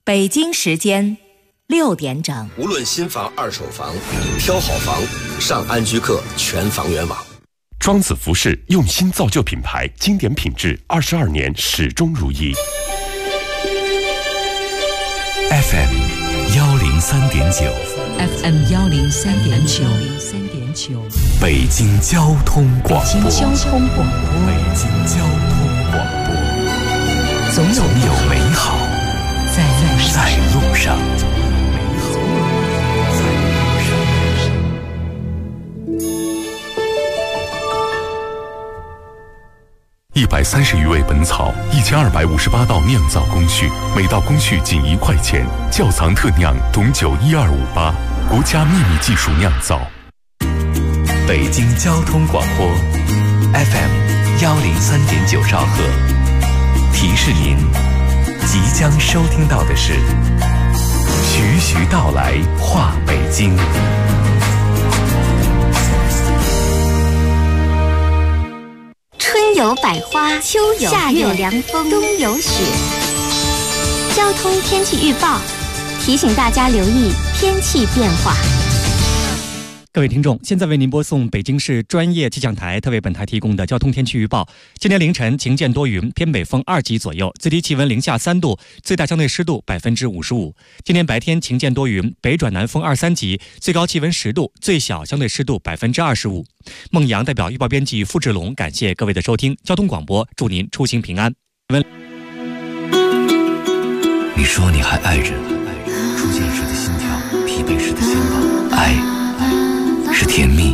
北京时间6点整。 无论新房、二手房，挑好房，上安居客全房源网。 庄子服饰用心造就品牌，经典品质，22年始终如一。 FM 103.9 FM 103.9 北京交通广播。 北京交通广播。 北京交通广播。总有美好在路上。130余味本草，1258道酿造工序，每道工序仅1块钱。窖藏特酿董酒12588，国家秘密技术酿造。北京交通广播 FM 103.9兆赫，提示您，即将收听到的是徐徐道来话北京。 春有百花，秋有夏有凉风，冬有雪。交通天气预报提醒大家留意天气变化。 各位听众，现在为您播送北京市专业气象台特为本台提供的交通天气预报。今天凌晨晴间多云，偏北风2级左右，最低气温零下3度，最大相对湿度55%。今天白天晴间多云，北转南风2、3级，最高气温10度，最小相对湿度25%。孟阳代表预报编辑付志龙，感谢各位的收听。交通广播，祝您出行平安。 你说你还爱着，初见时的心跳，疲惫时的心跳，爱是甜蜜。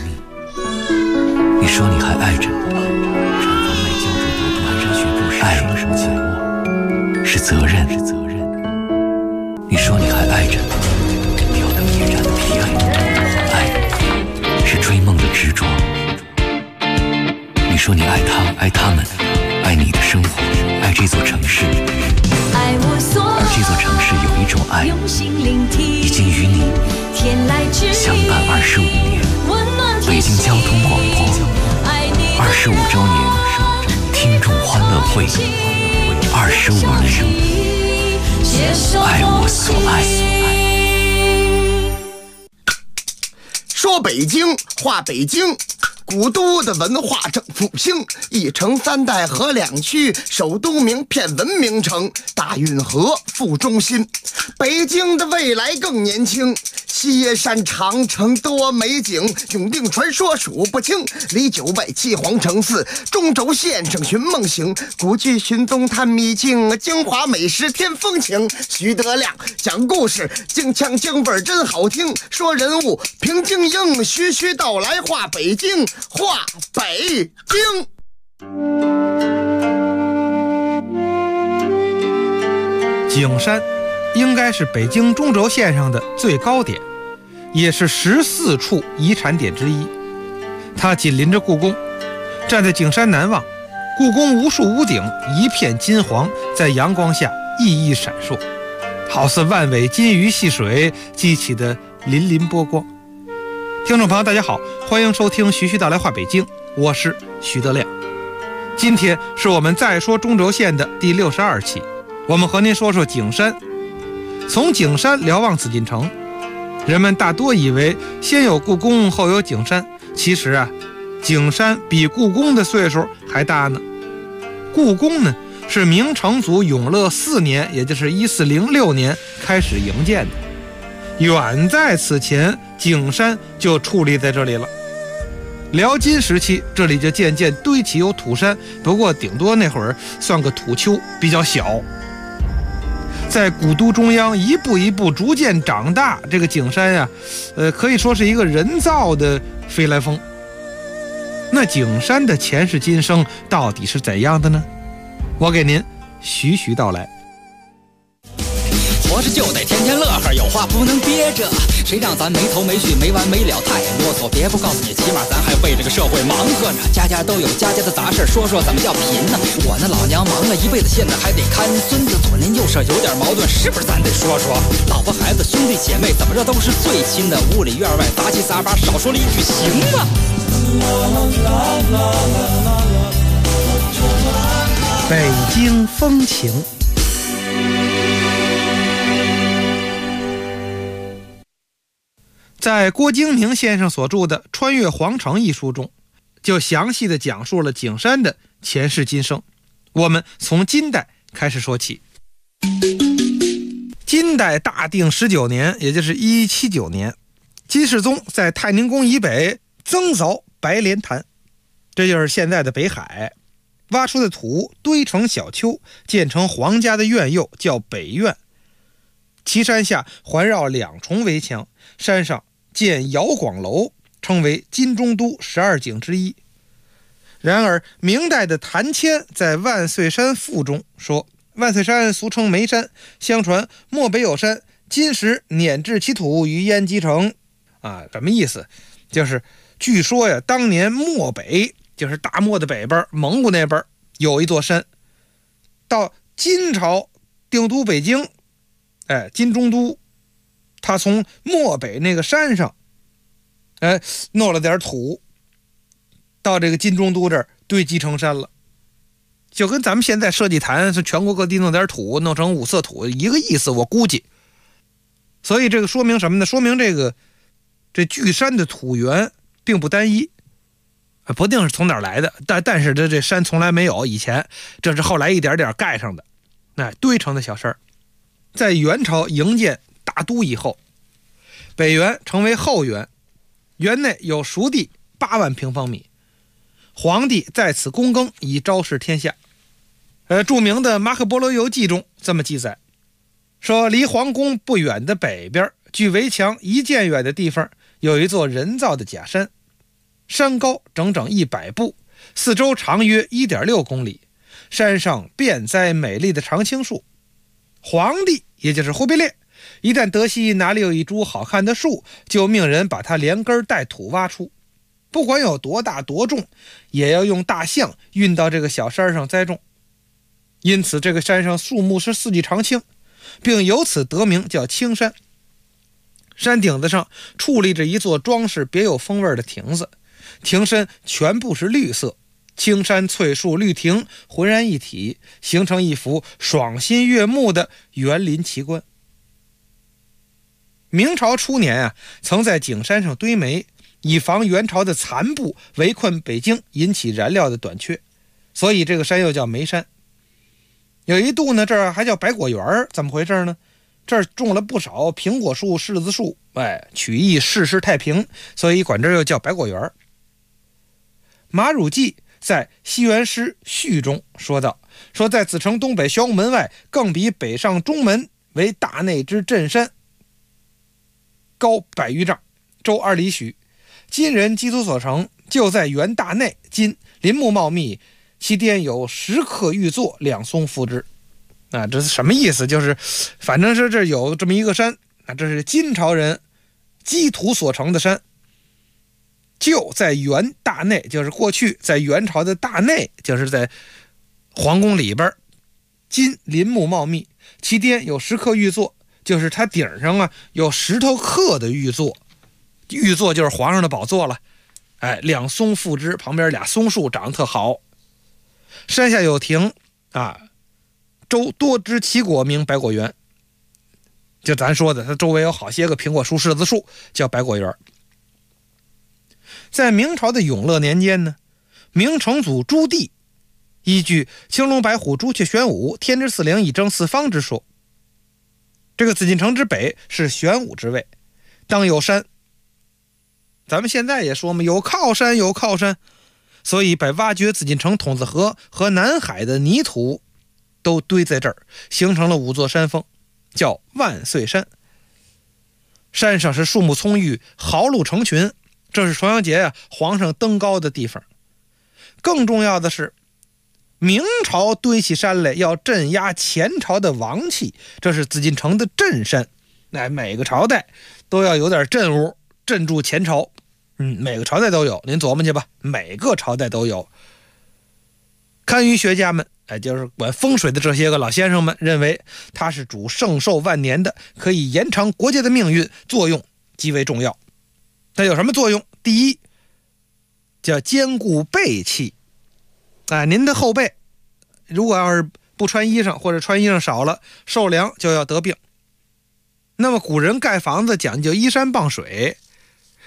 你说你还爱着，产房内胶质毒蕪菪学步时，爱什么紧握是责任。你说你还爱着，挑灯夜战的疲惫，爱是追梦的执着。你说你爱他，爱他们，爱你的生活，爱这座城市。而这座城市有一种爱，已经与你相伴25年。北京交通广播25周年听众欢乐会，25年，爱我所爱。 说北京，话北京。古都的文化正复兴，一城3代河2区，首都名片文明城，大运河副中心。北京的未来更年轻，西耶山长城多美景，永定传说数不清，离9外7皇城4，中轴线上寻梦行，古剧寻踪探秘境，京华美食添风情。徐德亮讲故事，京腔京味真好听，说人物评京英，徐徐道来话北京，话北京。 景山应该是北京中轴线上的最高点，也是14处遗产点之一。它紧邻着故宫，站在景山南望，故宫无数屋顶一片金黄，在阳光下熠熠闪烁，好似万尾金鱼戏水激起的粼粼波光。听众朋友大家好，欢迎收听徐徐道来话北京，我是徐德亮。今天是我们再说中轴线的第62期，我们和您说说景山。从景山瞭望紫禁城，人们大多以为先有故宫后有景山，其实啊，景山比故宫的岁数还大呢。故宫呢是明成祖永乐4年，也就是1406年开始营建的，远在此前景山就矗立在这里了。辽金时期这里就渐渐堆起有土山，不过顶多那会儿算个土丘，比较小。在古都中央一步一步逐渐长大，这个景山呀，可以说是一个人造的飞来峰。那景山的前世今生到底是怎样的呢？我给您徐徐道来。 活着就得天天乐呵，有话不能憋着，谁让咱没头没绪没完没了太啰嗦，别不告诉你，起码咱还为这个社会忙活呢。家家都有家家的杂事，说说怎么叫贫呢？我那老娘忙了一辈子，现在还得看孙子，左邻右舍有点矛盾，是不是咱得说说？老婆孩子兄弟姐妹怎么着都是最亲的，屋里院外杂七杂八，少说了一句行吗？ 北京风情。 在郭京明先生所著的《穿越皇城》一书中，就详细的讲述了景山的前世今生。我们从金代开始说起。金代大定19年，也就是1179年，金世宗在太宁宫以北增凿白莲潭，这就是现在的北海，挖出的土堆成小丘，建成皇家的院囿，叫北院。其山下环绕2重围墙，山上建遥广楼，称为金中都12景之一。然而明代的谭谦在《万岁山赋》中说，万岁山俗称梅山，相传漠北有山，今时碾制其土于燕鸡城。什么意思？就是据说呀，当年漠北就是大漠的北边，蒙古那边有一座山，到金朝定都北京，金中都，他从漠北那个山上弄了点土到这个金中都这儿堆积成山了，就跟咱们现在设计坛是全国各地弄点土弄成5色土一个意思，我估计。所以这个说明什么呢？说明这巨山的土源并不单一，不定是从哪儿来的，但是这山从来没有，以前这是后来一点点盖上的，堆成的小山。在元朝营建大都以后，北园成为后园，园内有熟地8万平方米，皇帝在此躬耕，以昭示天下。著名的《马可波罗游记》中这么记载，说离皇宫不远的北边，距围墙1箭远的地方，有一座人造的假山，山高整整100步，四周长约 1.6 公里，山上遍栽美丽的常青树。皇帝也就是忽必烈，一旦得悉哪里有一株好看的树，就命人把它连根带土挖出，不管有多大多重，也要用大象运到这个小山上栽种。因此这个山上树木是4季常青，并由此得名叫青山。山顶子上矗立着一座装饰别有风味的亭子，亭身全部是绿色，青山翠树绿亭浑然一体，形成一幅爽心悦目的园林奇观。明朝初年曾在景山上堆煤，以防元朝的残部围困北京，引起燃料的短缺，所以这个山又叫煤山。有一度呢，这儿还叫百果园，怎么回事呢？这儿种了不少苹果树、柿子树，取意世事太平，所以管这又叫百果园。马汝记在《西园诗序》中说道，说在此城东北玄武门外，更比北上中门为大内之镇山，高100余丈，周2里许。今人基础所成，就在园大内，今林木茂密，其巅有石刻玉座2松附之。这是什么意思？就是反正是这有这么一个山，这是金朝人基土所成的山，就在园大内，就是过去在元朝的大内，就是在皇宫里边，今林木茂密，其巅有石刻玉座，就是它顶上有石头刻的玉座，玉座就是皇上的宝座了。2松附之，旁边俩松树长得特好。山下有亭周多枝奇果，名百果园。就咱说的，它周围有好些个苹果树、柿子树，叫百果园。在明朝的永乐年间呢，明成祖朱棣依据青龙白虎朱雀玄武天之4灵以正4方之说，这个紫禁城之北是玄武之位，当有山。咱们现在也说嘛，有靠山有靠山，所以把挖掘紫禁城筒子河和南海的泥土都堆在这儿，形成了5座山峰，叫万岁山。山上是树木葱郁，豪鹿成群，这是重阳节皇上登高的地方。更重要的是，明朝堆起山来要镇压前朝的王气，这是紫禁城的镇山。每个朝代都要有点镇物镇住前朝，每个朝代都有，您琢磨去吧，每个朝代都有。堪舆学家们就是管风水的这些个老先生们认为它是主圣寿万年的，可以延长国家的命运，作用极为重要。它有什么作用？第一，叫坚固背气。您的后背如果要是不穿衣裳，或者穿衣裳少了，受凉就要得病。那么古人盖房子讲究依山傍水，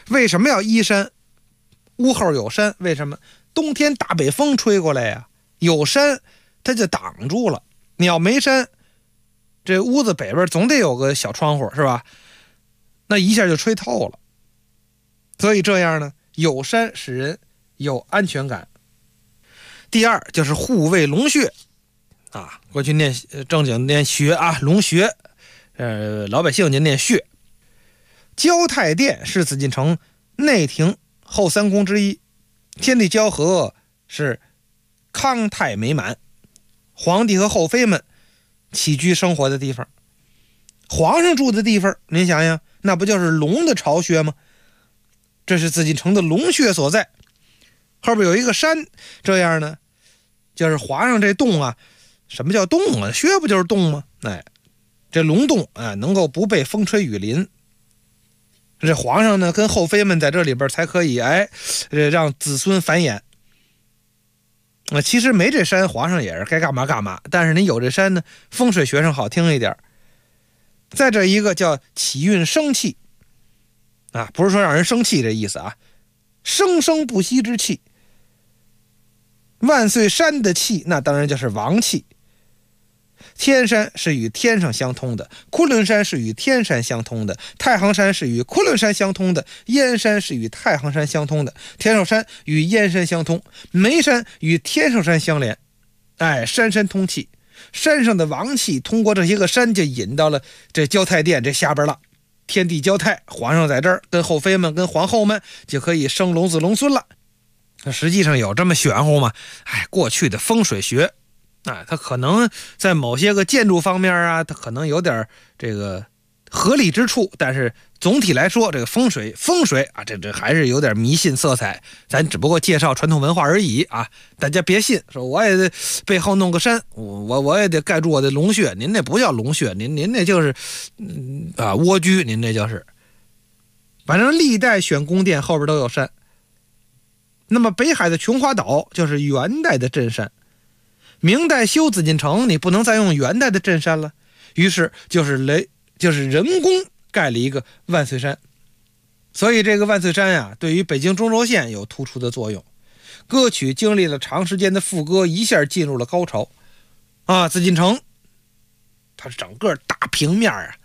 为什么要依山？屋后有山，为什么？冬天大北风吹过来呀，有山它就挡住了。你要没山，这屋子北边总得有个小窗户，是吧？那一下就吹透了。所以这样呢，有山使人有安全感。第二就是护卫龙穴啊，过去念正经念穴啊，龙穴，老百姓就念穴。交泰殿是紫禁城内廷后三宫之一，天地交合，是康泰美满，皇帝和后妃们起居生活的地方。皇上住的地方，您想想，那不就是龙的巢穴吗？这是紫禁城的龙穴所在，后边有一个山，这样呢，就是皇上这洞啊，什么叫洞啊？穴不就是洞吗？这龙洞啊，能够不被风吹雨淋。这皇上呢，跟后妃们在这里边才可以让子孙繁衍。其实没这山，皇上也是该干嘛干嘛。但是您有这山呢，风水学上好听一点。再这一个叫起运生气啊，不是说让人生气这意思啊，生生不息之气。万岁山的气，那当然就是王气。天山是与天上相通的，昆仑山是与天山相通的，太行山是与昆仑山相通的，燕山是与太行山相通的，天寿山与燕山相通，眉山与天寿山相连。山山通气，山上的王气通过这些个山就引到了这交泰殿这下边了。天地交泰，皇上在这儿跟后妃们跟皇后们就可以生龙子龙孙了。实际上有这么玄乎吗？过去的风水学它可能在某些个建筑方面啊，它可能有点这个合理之处，但是总体来说，这个风水啊，这还是有点迷信色彩。咱只不过介绍传统文化而已啊，大家别信。说我也得背后弄个山，我也得盖住我的龙穴。您那不叫龙穴，您那就是蜗居，您这就是。反正历代选宫殿后边都有山。那么北海的琼花岛就是元代的镇山。明代修紫禁城，你不能再用元代的镇山了，于是就是人工盖了一个万岁山。所以这个万岁山呀，对于北京中轴线有突出的作用。歌曲经历了长时间的副歌，一下进入了高潮啊！紫禁城它是整个大平面啊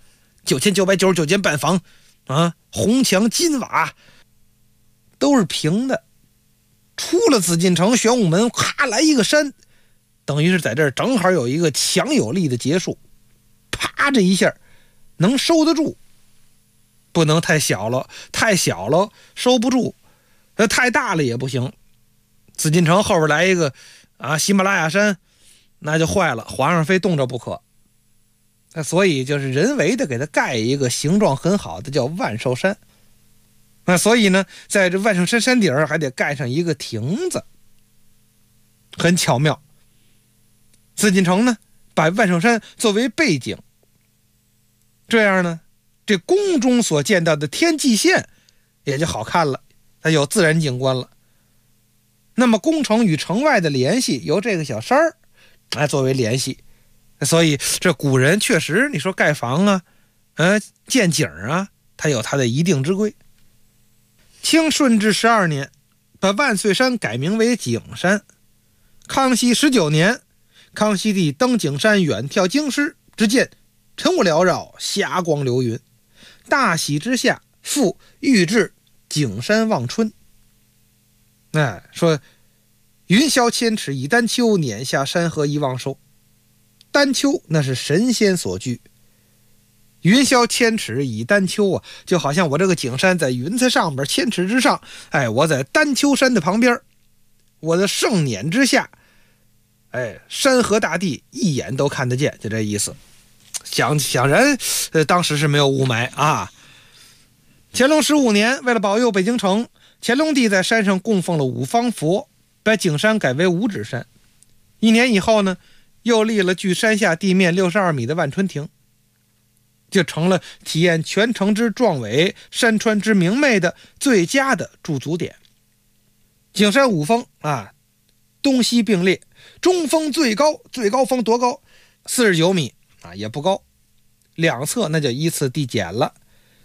，9999间半房啊，红墙金瓦都是平的。出了紫禁城玄武门，咔来一个山，等于是在这儿正好有一个强有力的结束。啪这一下能收得住，不能太小了，太小了收不住，太大了也不行。紫禁城后边来一个喜马拉雅山，那就坏了，皇上非动着不可。所以就是人为的给它盖一个形状很好的叫万寿山。所以呢，在这万寿山山顶还得盖上一个亭子，很巧妙。紫禁城呢，把万寿山作为背景，这样呢，这宫中所见到的天际线也就好看了，它有自然景观了。那么宫城与城外的联系由这个小山来作为联系，所以这古人确实，你说盖房啊，建景啊，它有它的一定之规。清顺治12年，把万岁山改名为景山。康熙19年，康熙帝登景山远眺京师，只见晨雾缭绕，霞光流云，大喜之下，复御制景山望春。说云霄千尺以丹丘，碾下山河一望收。丹丘那是神仙所居，云霄千尺以丹丘啊，就好像我这个景山在云彩上边千尺之上，我在丹丘山的旁边，我的圣辇之下，山河大地一眼都看得见，就这意思。想然当时是没有雾霾啊。乾隆15年，为了保佑北京城，乾隆帝在山上供奉了五方佛，把景山改为五指山。1年以后呢，又立了距山下地面62米的万春亭，就成了体验全城之壮伟、山川之明媚的最佳的驻足点。景山五峰啊，东西并列，中峰最高峰多高？49米啊，也不高。两侧那就依次递减了。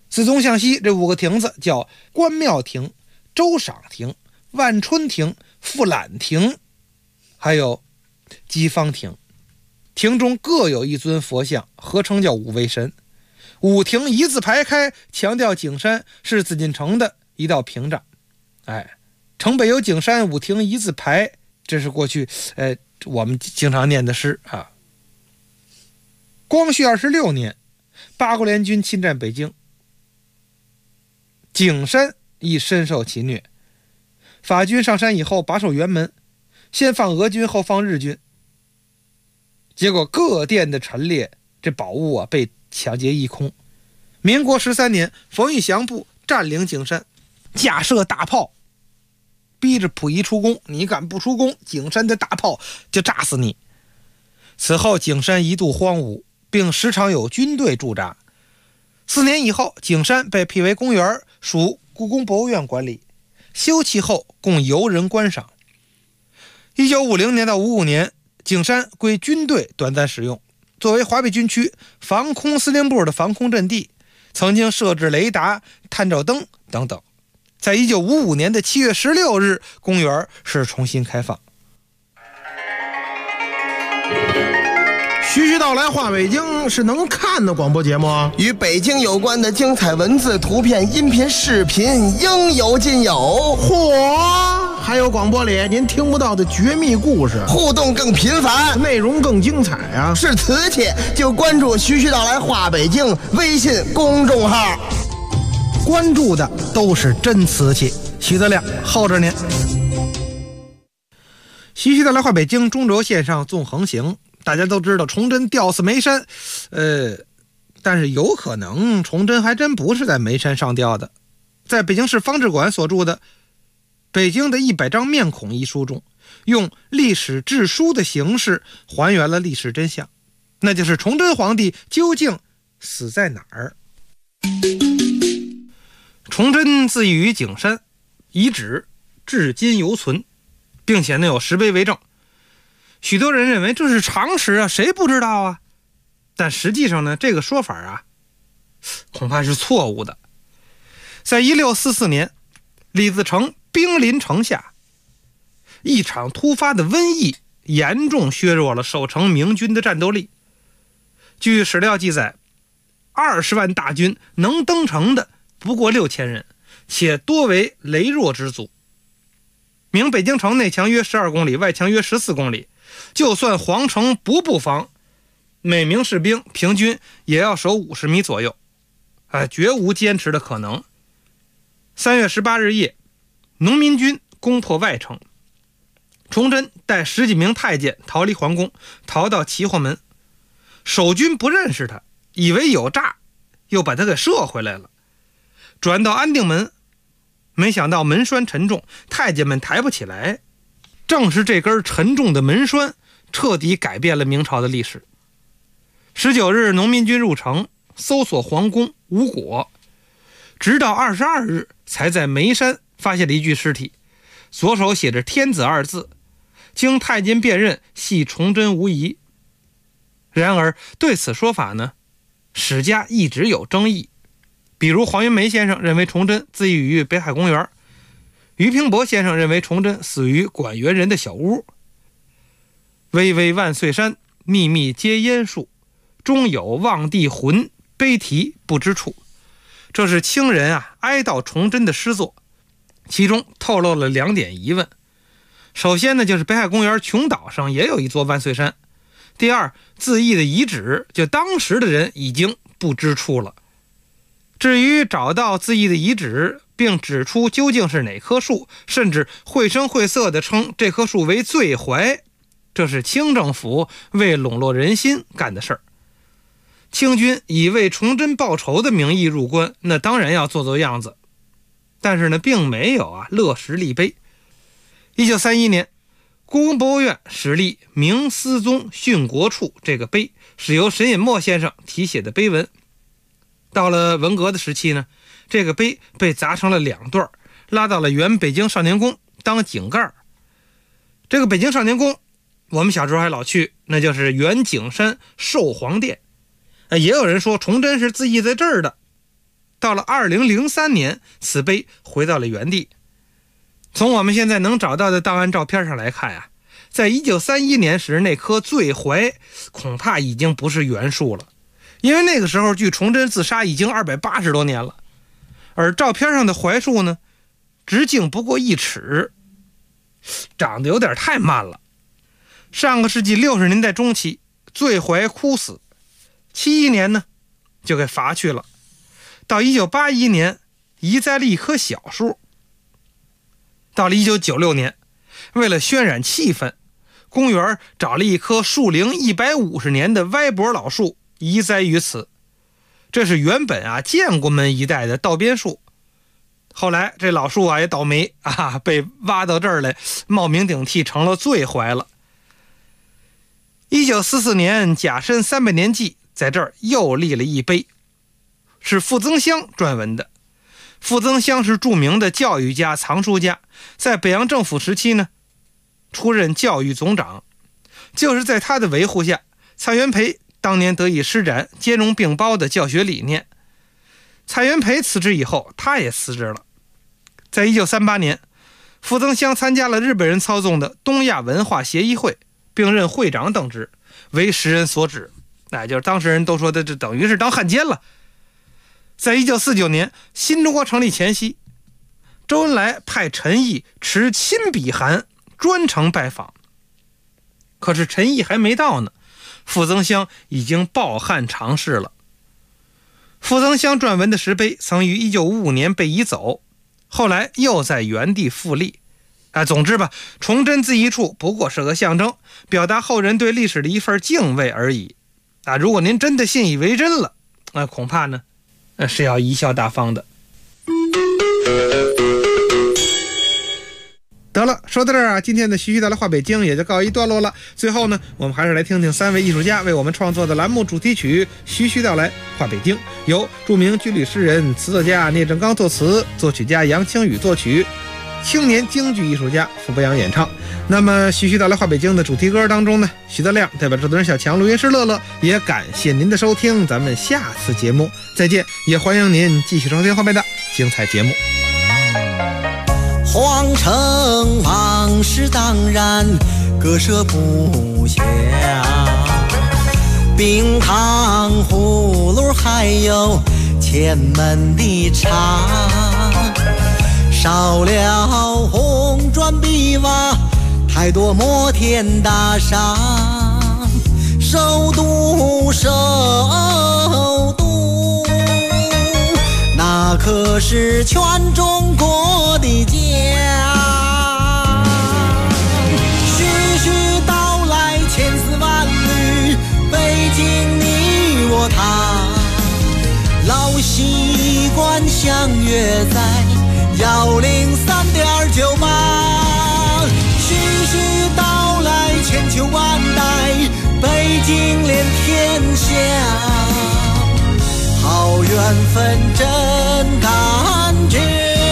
自东向西这5个亭子叫关庙亭、周赏亭、万春亭、富览亭，还有机方亭。亭中各有一尊佛像，合称叫五位神。五亭一字排开，强调景山是紫禁城的一道屏障。城北有景山，五亭一字排，这是过去我们经常念的诗啊。光绪26年，八国联军侵占北京，景山亦深受其虐。法军上山以后，把守辕门，先放俄军，后放日军。结果各店的陈列，这宝物啊被抢劫一空。民国13年，冯玉祥部占领景山，架设大炮，逼着溥仪出宫，你敢不出宫，景山的大炮就炸死你。此后景山一度荒芜，并时常有军队驻扎。4年以后，景山被辟为公园，属故宫博物院管理，修葺后供游人观赏。1950年到55年，景山归军队短暂使用，作为华北军区防空司令部的防空阵地，曾经设置雷达、探照灯等等。在1955年的7月16日，公园是重新开放。 徐徐道来话北京是能看的广播节目啊， 与北京有关的精彩文字、图片、音频、视频应有尽有。 嚯，还有广播里您听不到的绝密故事， 互动更频繁， 内容更精彩啊！ 是瓷器就关注徐徐道来话北京微信公众号， 关注的都是真瓷器。徐德亮候着您。 徐徐道来话北京中轴线上纵横行。大家都知道崇祯吊死眉山，但是有可能崇祯还真不是在眉山上吊的。在北京市方志馆所著的《北京的100张面孔》一书中，用历史志书的形式还原了历史真相，那就是崇祯皇帝究竟死在哪儿。崇祯自缢于景山，遗址至今犹存，并且有石碑为证。许多人认为这是常识啊，谁不知道啊？但实际上呢，这个说法啊，恐怕是错误的。在1644年，李自成兵临城下，一场突发的瘟疫严重削弱了守城明军的战斗力。据史料记载，20万大军能登城的不过6000人，且多为羸弱之卒。明北京城内墙约12公里，外墙约14公里。就算皇城不布防，每名士兵平均也要守50米左右，绝无坚持的可能。3月18日夜，农民军攻破外城，崇祯带10几名太监逃离皇宫，逃到齐化门。守军不认识他，以为有诈，又把他给射回来了。转到安定门，没想到门栓沉重，太监们抬不起来。正是这根沉重的门栓彻底改变了明朝的历史。19日，农民军入城搜索皇宫无果，直到22日才在眉山发现了一具尸体，左手写着天子2字，经太监辨认系崇祯无疑。然而对此说法呢，史家一直有争议。比如黄云梅先生认为崇祯自缢于北海公园，于平伯先生认为崇祯死于管园人的小屋。巍巍万岁山，密密皆烟树，中有望帝魂，悲啼不知处。这是清人哀悼崇祯的诗作，其中透露了2点疑问。首先呢，就是北海公园琼岛上也有一座万岁山。第二，自缢的遗址就当时的人已经不知处了。至于找到自缢的遗址并指出究竟是哪棵树，甚至绘声绘色地称这棵树为醉槐，这是清政府为笼络人心干的事儿。清军以为崇祯报仇的名义入关，那当然要做做样子，但是呢，并没有乐石立碑。1931年，故宫博物院始立明思宗殉国处这个碑，是由沈尹默先生题写的碑文。到了文革的时期呢，这个碑被砸成了2段，拉到了原北京少年宫当井盖。这个北京少年宫我们小时候还老去，那就是原景山寿皇殿。也有人说崇祯是自缢在这儿的， 到了2003年，此碑回到了原地。从我们现在能找到的档案照片上来看啊，在1931年时那棵醉槐恐怕已经不是原树了，因为那个时候距崇祯自杀已经280多年了，而照片上的槐树呢，直径不过1尺，长得有点太慢了。上个世纪60年代中期，醉槐枯死，71年呢就给伐去了。到1981年移栽了一棵小树。到了1996年，为了渲染气氛，公园找了一棵树龄150年的歪脖老树移栽于此。这是原本建国门一带的道边树，后来这老树也倒霉被挖到这儿来冒名顶替，成了醉槐了。1944年甲申300年祭在这儿又立了一碑，是傅增湘撰文的。傅增湘是著名的教育家、藏书家，在北洋政府时期呢，出任教育总长。就是在他的维护下，蔡元培当年得以施展兼容并包的教学理念。蔡元培辞职以后，他也辞职了。在1938年，傅增湘参加了日本人操纵的东亚文化协议会，并任会长等职，为时人所指。就是当时人都说的，这等于是当汉奸了。在1949年新中国成立前夕，周恩来派陈毅持亲笔函专程拜访，可是陈毅还没到呢，傅增湘已经抱憾长逝了。傅增湘撰文的石碑曾于1955年被移走，后来又在原地复立。总之吧，崇祯字一处不过是个象征，表达后人对历史的一份敬畏而已。如果您真的信以为真了，恐怕呢是要贻笑大方的。得了，说到这儿今天的徐徐道来话北京也就告一段落了。最后呢，我们还是来听听3位艺术家为我们创作的栏目主题曲《徐徐道来话北京》，由著名军旅诗人、词作家聂政刚作词，作曲家杨清宇作曲，青年京剧艺术家傅博洋演唱。那么徐徐道来话北京的主题歌当中呢，徐德亮代表制作人小强、录音师乐乐，也感谢您的收听，咱们下次节目再见，也欢迎您继续收听后面的精彩节目。 皇城往事当然割舍不下，冰糖葫芦还有前门的茶，少了红砖碧瓦，太多摩天大厦，首都那可是全中国的家。徐徐道来千丝万缕，北京你我他，老习惯相约在103.98。徐徐道来千秋万代，北京连天下。好缘分真感觉，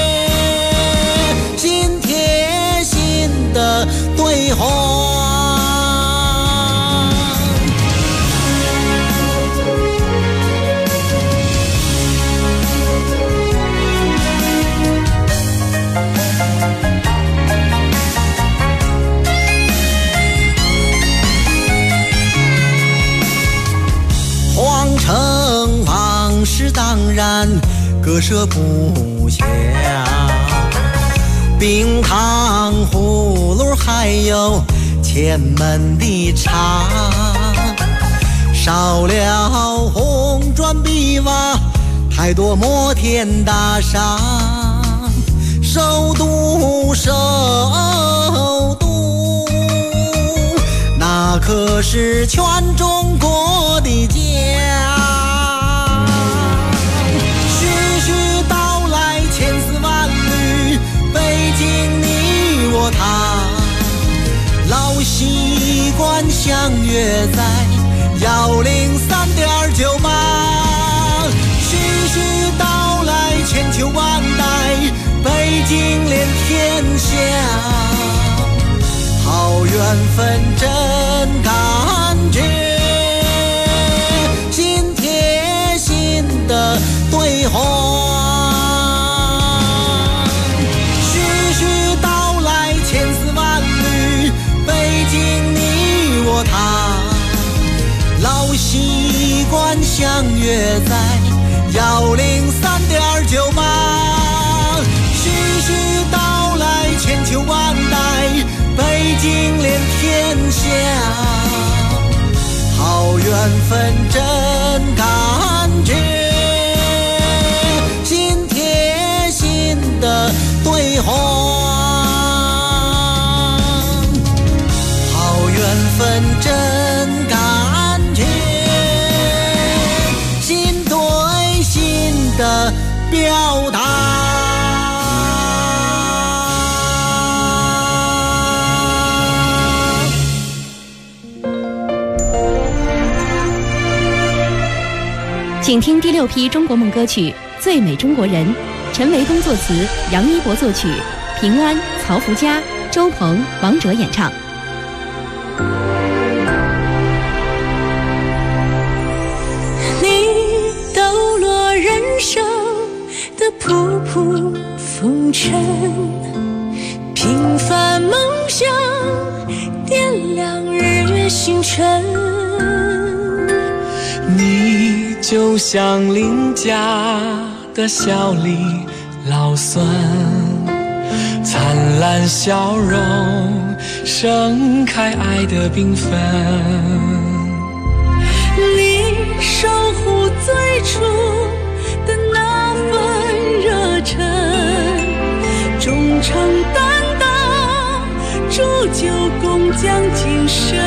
心贴心的对话。皇城往事当然割舍不下，冰糖葫芦还有前门的茶，少了红砖碧瓦，太多摩天大厦，首都那可是全中国的家。徐徐道来千丝万缕，北京你我他，老习惯相约在103.98。徐徐道来千秋万代，北京连天下。好缘分真感觉，心贴心的对话。 们相约在103.98，徐徐道来，千秋万代，北京连天下，好缘分真感觉，心贴心的对话，好缘分真感觉，心对心的表达。 请听第6批中国梦歌曲《最美中国人》，陈维东作词，杨一博作曲，平安、曹福佳、周鹏、王哲演唱。 你抖落人生的仆仆风尘，平凡梦想点亮日月星辰。 你就像邻家的小李老孙，灿烂笑容盛开爱的缤纷。 你守护最初的那份热忱，忠诚担当，铸就工匠精神。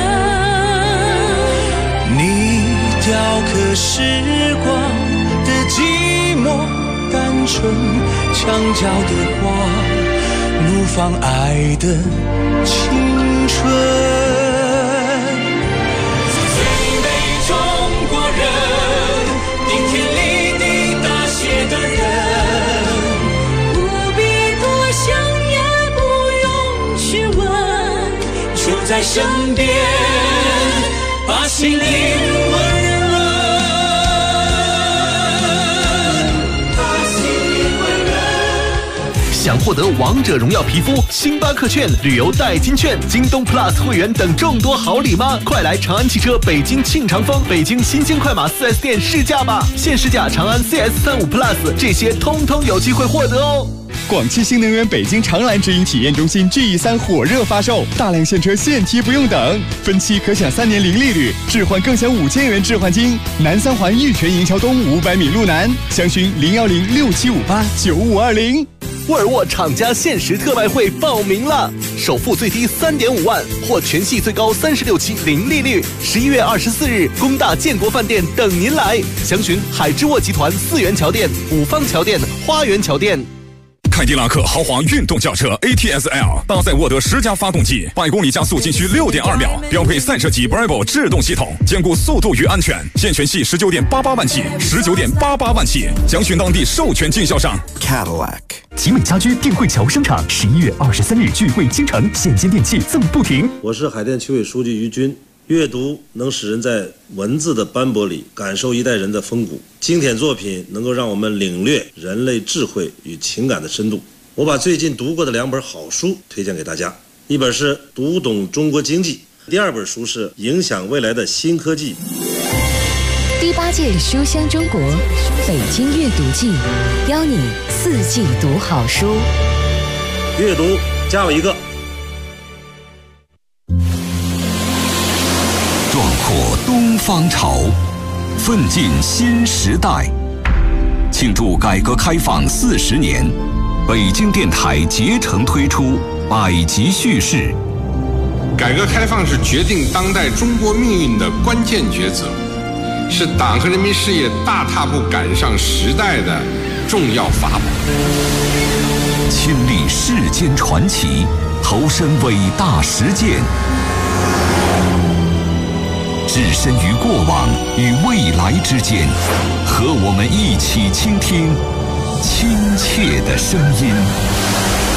你雕刻时光的寂寞单纯，墙角的花怒放爱的青春。 最美中国人，顶天立地大写的人， 不必多想也不用去问， 就在身边，把心灵温润。 想获得王者荣耀皮肤、星巴克券、旅游代金券、京东 Plus 会员等众多好礼吗？快来长安汽车北京庆长丰、北京新兴快马 4S 店试驾吧！现试驾长安 CS35 Plus， 这些通通有机会获得哦！ 广汽新能源北京长蓝直营体验中心 GE3 火热发售，大量现车现提不用等，分期可享3年零利率，置换更享5000元置换金。南三环玉泉营桥东500米路南，详询01067589520。 沃尔沃厂家限时特卖会报名了，首付最低3.5万，或全系最高36期零利率。11月24日，工大建国饭店等您来，详询海之沃集团4元桥店、五方桥店、花园桥店。 凯迪拉克豪华运动轿车 ATS-L 搭载沃德10加发动机，100公里加速仅需6.2秒，标配赛车级 Bravo 制动系统，兼顾速度与安全。现全系19.88万起，19.88万起，详询当地授权经销商。 Cadillac 集美家居定慧桥生产11月23日聚会京城，现金电器赠不停。 我是海淀区委书记于军。阅读能使人在文字的斑驳里感受一代人的风骨，经典作品能够让我们领略人类智慧与情感的深度。我把最近读过的2本好书推荐给大家，一本是《读懂中国经济》，第2本书是《影响未来的新科技》。 第8届书香中国北京阅读季，邀你4季读好书。 阅读加我一个。 壮阔东方潮，奋进新时代。庆祝改革开放40年，北京电台竭诚推出百集叙事。 改革开放是决定当代中国命运的关键抉择，是党和人民事业大踏步赶上时代的重要法宝。 亲历世间传奇，投身伟大实践。置身于过往与未来之间，和我们一起倾听亲切的声音。